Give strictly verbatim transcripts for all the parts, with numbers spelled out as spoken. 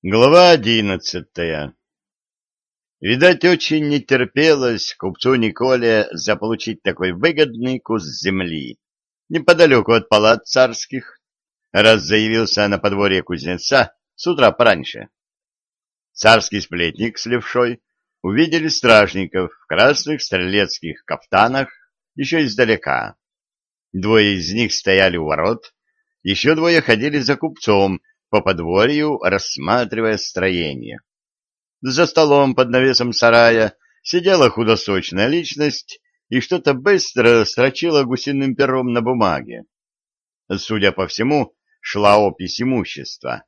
Глава одиннадцатая. Видать, очень не терпелось купцу Николе заполучить такой выгодный кус земли неподалеку от палат царских, раз заявился на подворье кузнеца с утра пораньше. Царский сплетник с левшой увидели стражников в красных стрелецких кафтанах еще издалека. Двое из них стояли у ворот, еще двое ходили за купцом по подворью, рассматривая строение. За столом под навесом сарая сидела худосочная личность и что-то быстро строчила гусиным пером на бумаге. Судя по всему, шла опись имущества.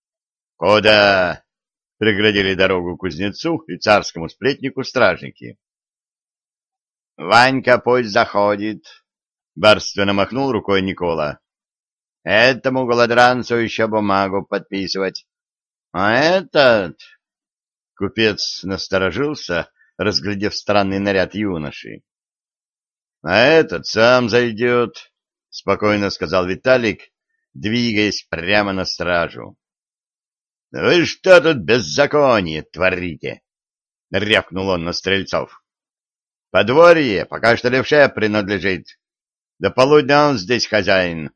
«Куда?» — преградили дорогу кузнецу и царскому сплетнику стражники. «Ванька пусть заходит», — барственно махнул рукой Никола. «Этому голодранцу еще бумагу подписывать. А этот...» Купец насторожился, разглядев странный наряд юноши. «А этот сам зайдет», — спокойно сказал Виталик, двигаясь прямо на стражу. «Вы что тут беззаконие творите?» — рявкнул он на стрельцов. «Подворье пока что левше принадлежит. До полудня он здесь хозяин».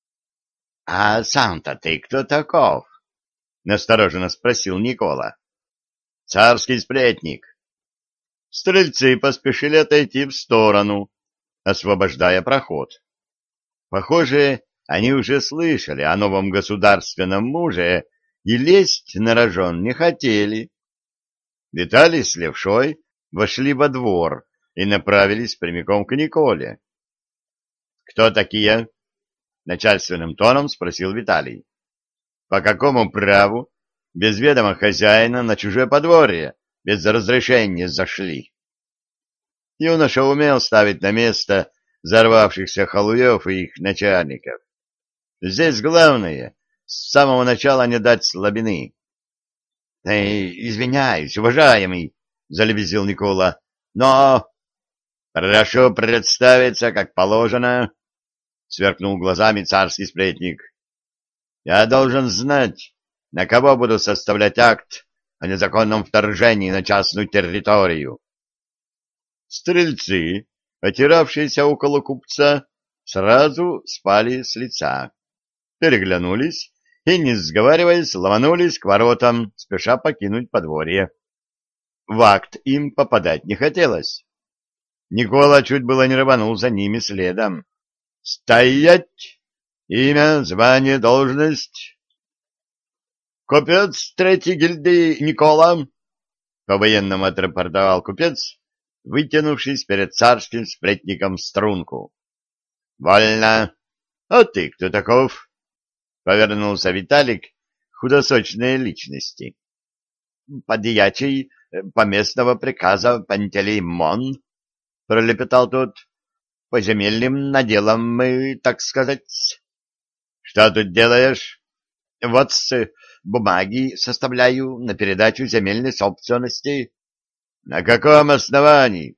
«А сам-то ты кто таков?» — настороженно спросил Никола. «Царский сплетник». Стрельцы поспешили отойти в сторону, освобождая проход. Похоже, они уже слышали о новом государственном муже и лезть на рожон не хотели. Виталий с левшой вошли во двор и направились прямиком к Николе. «Кто такие?» — начальственным тоном спросил Виталий. «По какому праву без ведома хозяина на чужое подворье без разрешения зашли?» Юноша умел ставить на место взорвавшихся халуев и их начальников. Здесь главное — с самого начала не дать слабины. — Извиняюсь, уважаемый, — залебезил Никола, — но... — Прошу представиться, как положено, — сверкнул глазами царский сплетник. — Я должен знать, на кого буду составлять акт о незаконном вторжении на частную территорию. Стрельцы, отиравшиеся около купца, сразу спали с лица, переглянулись и, не сговариваясь, ломанулись к воротам, спеша покинуть подворье. В акт им попадать не хотелось. Никола чуть было не рванул за ними следом. «Стоять! Имя, звание, должность!» «Купец третьей гильдии Никола!» — по-военному отрапортовал купец, вытянувшись перед царским сплетником в струнку. «Вольно! А ты кто таков?» — повернулся Виталик к худосочной личности. «Подьячий поместного приказа Пантелеймон», — пролепетал тот. «По земельным наделам мы, так сказать». «Что тут делаешь?» «Вот с бумаги составляю на передачу земельной собственности». «На каком основании?»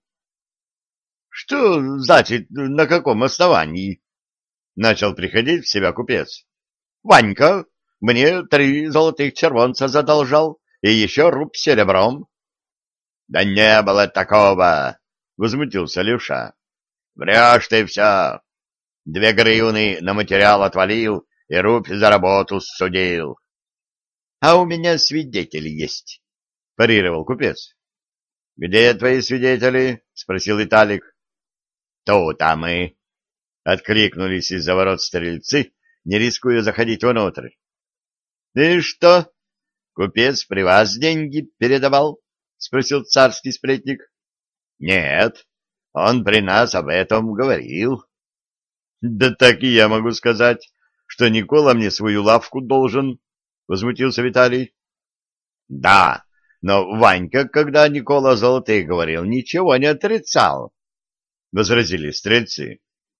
«Что значит, на каком основании?» — начал приходить в себя купец. «Ванька мне три золотых червонца задолжал и еще руб серебром». «Да не было такого!» — возмутился Левша. «Врешь ты все! Две гривны на материал отвалил и рубь за работу судил». «А у меня свидетели есть», — парировал купец. «Где твои свидетели?» — спросил Виталик. «Тут, а мы!» — откликнулись из-за ворот стрельцы, не рискуя заходить внутрь. «И что, купец при вас деньги передавал?» — спросил царский сплетник. «Нет, он при нас об этом говорил». «Да так и я могу сказать, что Никола мне свою лавку должен», — возмутился Виталий. «Да, но Ванька, когда Никола золотых говорил, ничего не отрицал», — возразили стрельцы.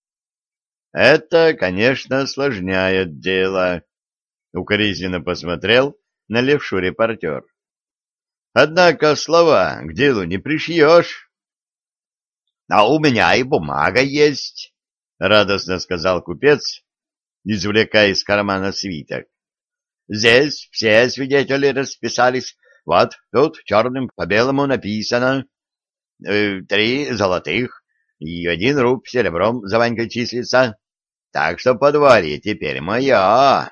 «Это, конечно, осложняет дело», — укоризненно посмотрел на левшу репортер. «Однако слова к делу не пришьешь». «А у меня и бумага есть», — радостно сказал купец, извлекая из кармана свиток. Здесь все свидетели расписались. Вот тут черным по белому написано. Э, три золотых и один руб серебром за Ванькой числится. Так что подворье теперь мое.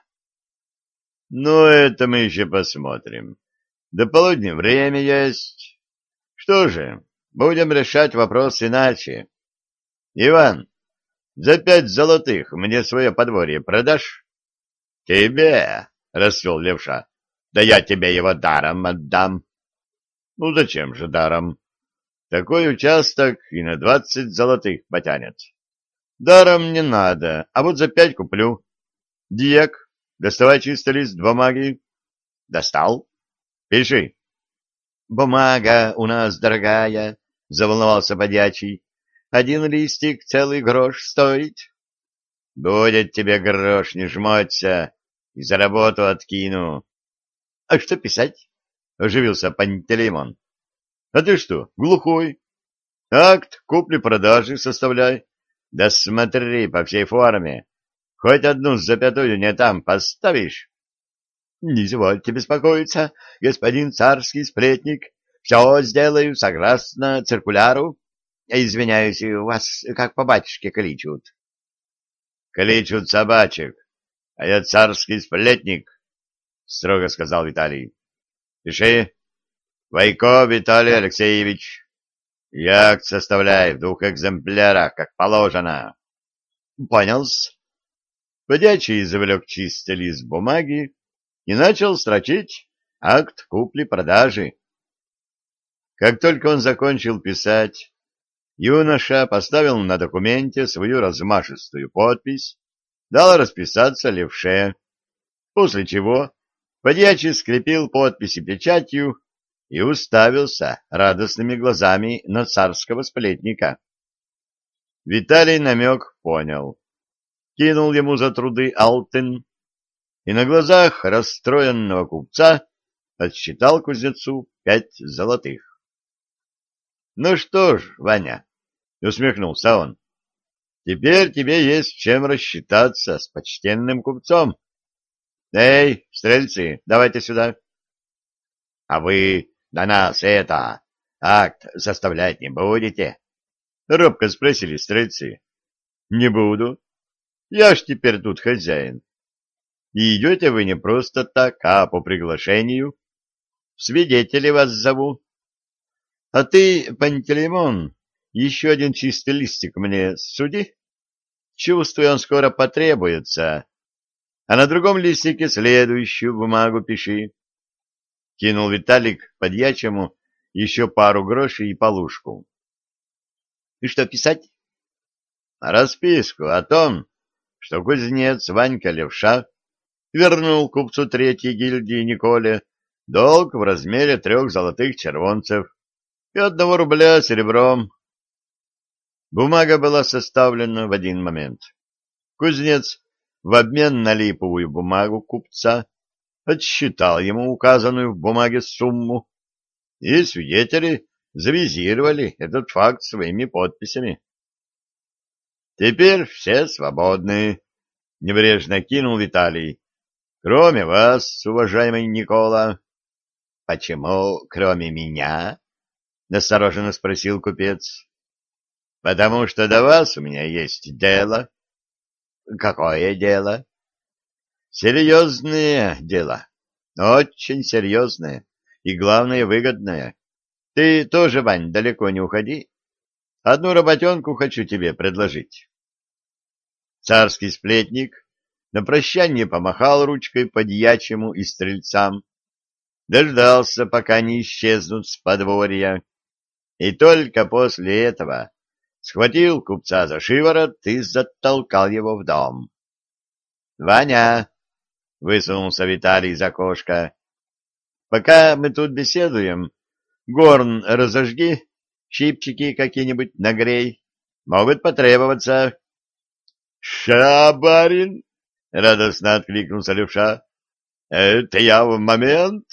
Ну, это мы еще посмотрим. До полудня время есть. Что же, будем решать вопрос иначе. Иван, за пять золотых мне свое подворье продашь? Тебе, — расцвел левша. Да я тебе его даром отдам. Ну, зачем же даром? Такой участок и на двадцать золотых потянет. Даром не надо, а вот за пять куплю. Диек, доставай чистый лист бумаги. Достал? Пиши. Бумага у нас дорогая, — заволновался подьячий. Один листик целый грош стоит. Будет тебе грош, не жмоться, и за работу откину. А что писать? — оживился Пантелеймон. — А ты что, глухой? Акт купли-продажи составляй. Да смотри по всей форме. Хоть одну запятую не там поставишь. — Не извольте беспокоиться, господин царский сплетник. Все сделаю согласно циркуляру. Извиняюсь, вас как по батюшке кличут. — Кличут собачек, а я царский сплетник, — строго сказал Виталий. — Пиши. Войко Виталий Алексеевич. И акт составляй в двух экземплярах, как положено. — Понял-с. Подьячий извлек чистый лист бумаги и начал строчить акт купли-продажи. Как только он закончил писать, юноша поставил на документе свою размашистую подпись, дал расписаться левше, после чего подьячий скрепил подписи печатью и уставился радостными глазами на царского сплетника. Виталий намек понял, кинул ему за труды алтын и на глазах расстроенного купца отсчитал кузнецу пять золотых. — Ну что ж, Ваня, — усмехнулся он, — теперь тебе есть чем рассчитаться с почтенным купцом. Эй, стрельцы, давайте сюда. — А вы на нас это, акт составлять не будете? — робко спросили стрельцы. — Не буду. Я ж теперь тут хозяин. И идете вы не просто так, а по приглашению. В свидетели вас зову. А ты, Пантелеймон, еще один чистый листик мне суди. Чувствую, он скоро потребуется. А на другом листике следующую бумагу пиши. Кинул Виталик подьячему еще пару грошей и полушку. И что писать? Расписку о том, что кузнец Ванька Левша вернул купцу третьей гильдии Николе долг в размере трех золотых червонцев и одного рубля серебром. Бумага была составлена в один момент. Кузнец в обмен на липовую бумагу купца отсчитал ему указанную в бумаге сумму, и свидетели завизировали этот факт своими подписями. «Теперь все свободны», — небрежно кинул Виталий. «Кроме вас, уважаемый Никола». «Почему кроме меня?» — настороженно спросил купец. — Потому что до вас у меня есть дело. — Какое дело? — Серьезное дело. Очень серьезное. И, главное, выгодное. Ты тоже, Вань, далеко не уходи. Одну работенку хочу тебе предложить. Царский сплетник на прощание помахал ручкой подьячему и стрельцам, дождался, пока не исчезнут с подворья, и только после этого схватил купца за шиворот и затолкал его в дом. — Ваня! — высунулся Виталий из окошка. — Пока мы тут беседуем, горн разожги, щипчики какие-нибудь нагрей. Могут потребоваться. — Ша, барин! — радостно откликнулся Левша. — Это я в момент.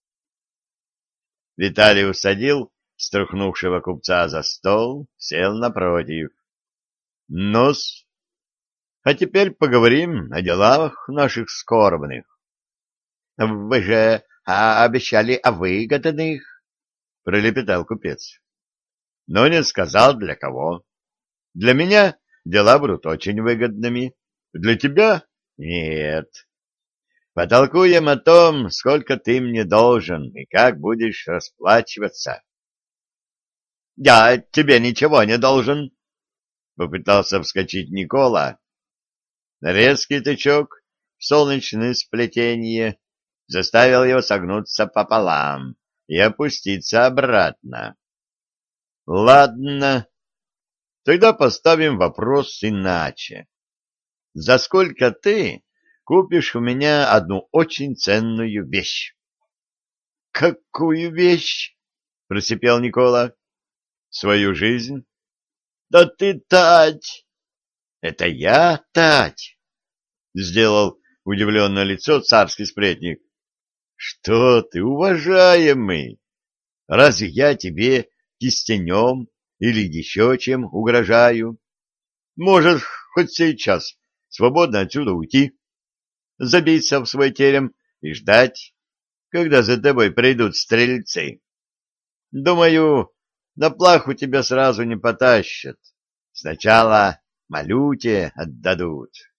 Виталий усадил струхнувшего купца за стол, сел напротив. — Ну-с, а теперь поговорим о делах наших скорбных. — Вы же а, обещали о выгодных, — пролепетал купец. Но не сказал, для кого. Для меня дела будут очень выгодными, для тебя — нет. Потолкуем о том, сколько ты мне должен и как будешь расплачиваться. — Я тебе ничего не должен, — попытался вскочить Никола. Резкий тычок в солнечное сплетение заставил его согнуться пополам и опуститься обратно. — Ладно, тогда поставим вопрос иначе. За сколько ты купишь у меня одну очень ценную вещь? — Какую вещь? — просипел Никола. — Свою жизнь. — Да ты, Тать! — Это я, Тать? — сделал удивленное лицо царский сплетник. — Что ты, уважаемый? Разве я тебе кистенем или еще чем угрожаю? Можешь хоть сейчас свободно отсюда уйти, забиться в свой терем и ждать, когда за тобой придут стрельцы. Думаю, на плаху тебя сразу не потащат. Сначала малюте отдадут.